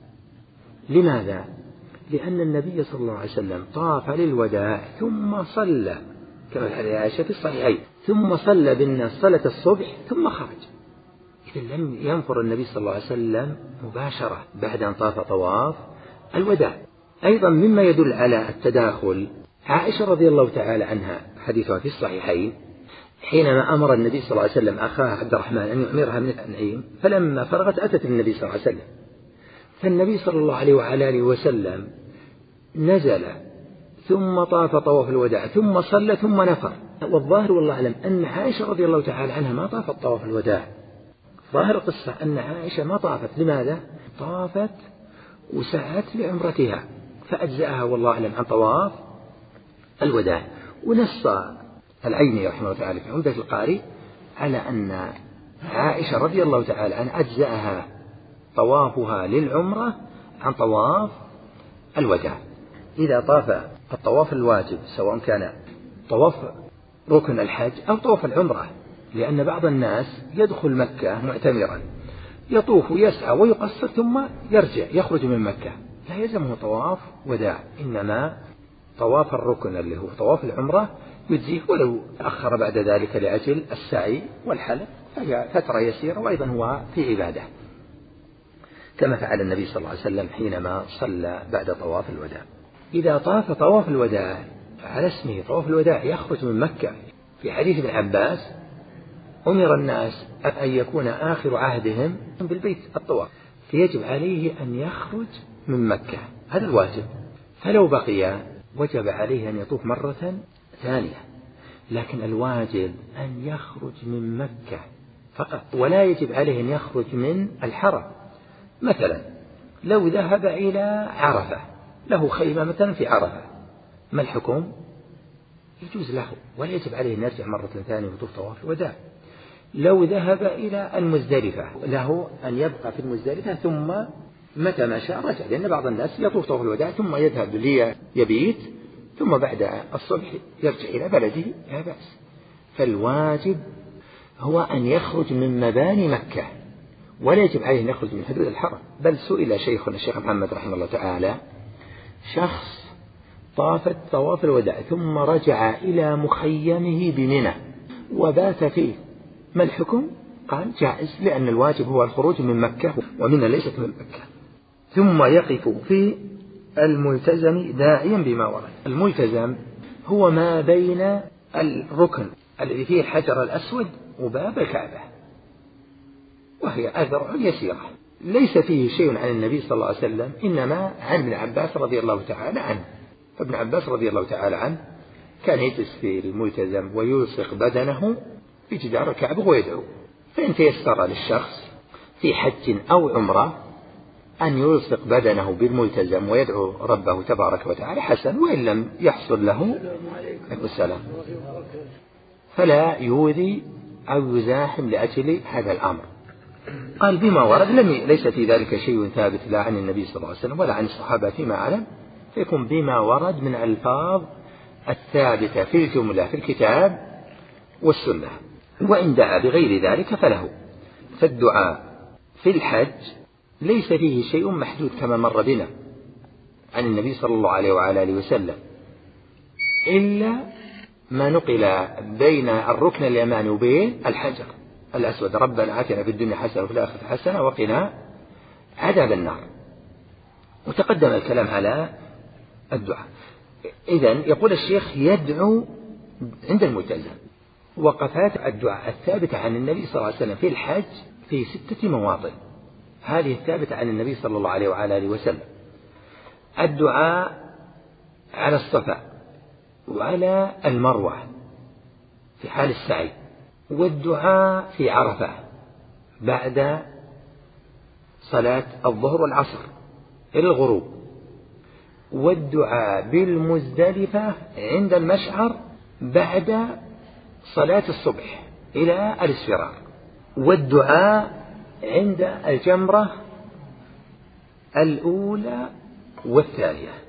لماذا؟ لأن النبي صلى الله عليه وسلم طاف للوداع ثم صلى كما في حديث عائشة في الصحيحين، ثم صلى بالناس صلاة الصبح ثم خرج. إذا لم ينفر النبي صلى الله عليه وسلم مباشرة بعد أن طاف طواف الوداع. أيضا مما يدل على التداخل عائشة رضي الله تعالى عنها حديثها في الصحيحين، حينما أمر النبي صلى الله عليه وسلم أخاها عبد الرحمن أن يؤمرها من التنعيم، فلما فرغت أتت النبي صلى الله عليه وسلم، فالنبي صلى الله عليه وعلى آله وسلم نزل ثم طاف طواف الوداع ثم صلى ثم نفر. والظاهر والله أعلم أن عائشة رضي الله تعالى عنها ما طافت طواف الوداع. ظاهر القصة أن عائشة ما طافت. لماذا؟ طافت وسعت لعمرتها فأجزأها والله أعلم عن طواف الوداع. ونص العيني رحمه الله تعالى في عمدة القاري على أن عائشة رضي الله تعالى عنها أجزأها طوافها للعمرة عن طواف الوداع. إذا طاف الطواف الواجب سواء كان طواف ركن الحج أو طواف العمرة، لأن بعض الناس يدخل مكة معتمرا يطوف ويسعى ويقصر ثم يرجع يخرج من مكة، لا يلزمه طواف وداع، إنما طواف الركن اللي هو طواف العمرة يجزيه، ولو تأخر بعد ذلك لأجل السعي والحلق فهي فترة يسيرة، وأيضا هو في عبادة كما فعل النبي صلى الله عليه وسلم حينما صلى بعد طواف الوداع. إذا طاف طواف الوداع على اسمه طواف الوداع يخرج من مكة. في حديث ابن عباس أمر الناس أن يكون آخر عهدهم بالبيت الطواف، فيجب عليه أن يخرج من مكة، هذا الواجب. فلو بقي وجب عليه أن يطوف مرة ثانية، لكن الواجب أن يخرج من مكة فقط، ولا يجب عليه أن يخرج من الحرم. مثلا لو ذهب إلى عرفة، له خيمة مثلا في عرفة، ما الحكم؟ يجوز له ولا يجب عليه أن يرجع مرة ثانية ويطوف طواف الوداع. لو ذهب إلى المزدلفة له أن يبقى في المزدلفة ثم متى ما شاء رجع، لأن بعض الناس يطوف طواف الوداع ثم يذهب ليبيت ثم بعد الصبح يرجع إلى بلده لا بأس. فالواجب هو أن يخرج من مباني مكة ولا يجب عليه أن يخرج من حدود الحرم. بل سئل شيخنا الشيخ محمد رحمه الله تعالى شخص طاف طواف الوداع ثم رجع إلى مخيمه بمنى وبات فيه، ما الحكم؟ قال جائز، لأن الواجب هو الخروج من مكة ومنى ليست من مكة. ثم يقف في الملتزم داعيا بما ورد. الملتزم هو ما بين الركن الذي فيه الحجر الأسود وباب الكعبة، وهي أذرع يسيرة ليس فيه شيء عن النبي صلى الله عليه وسلم، إنما عن ابن عباس رضي الله تعالى عنه. فابن عباس رضي الله تعالى عنه كان يجلس في الملتزم ويلصق بدنه في جدار الكعبة ويدعو. فإن تيسر للشخص في حج أو عمرة أن يلصق بدنه بالملتزم ويدعو ربه تبارك وتعالى حسن، وإن لم يحصل له السلام فلا يؤذي أو يزاحم لأجل هذا الأمر. قال بما ورد، لم ليس في ذلك شيء ثابت لا عن النبي صلى الله عليه وسلم ولا عن الصحابة فيما أعلم، فيكون بما ورد من الألفاظ الثابتة في الجملة في الكتاب والسنة. وإن دعا بغير ذلك فله. فالدعاء في الحج ليس فيه شيء محدود كما مر بنا عن النبي صلى الله عليه وعلى آله وسلم، إلا ما نقل بين الركن اليماني وبين الحجر الأسود: ربنا آتنا في الدنيا حسنة وفي الآخرة حسنة وقنا عذاب النار. وتقدم الكلام على الدعاء. إذن يقول الشيخ يدعو عند الملتزم. وقفات الدعاء الثابتة عن النبي صلى الله عليه وسلم في الحج في ستة مواطن، هذه الثابتة عن النبي صلى الله عليه وعلى آله وسلم: الدعاء على الصفا وعلى المروة في حال السعي، والدعاء في عرفة بعد صلاة الظهر والعصر إلى الغروب، والدعاء بالمزدلفة عند المشعر بعد صلاة الصبح إلى الاسفرار، والدعاء عند الجمرة الأولى والثانية.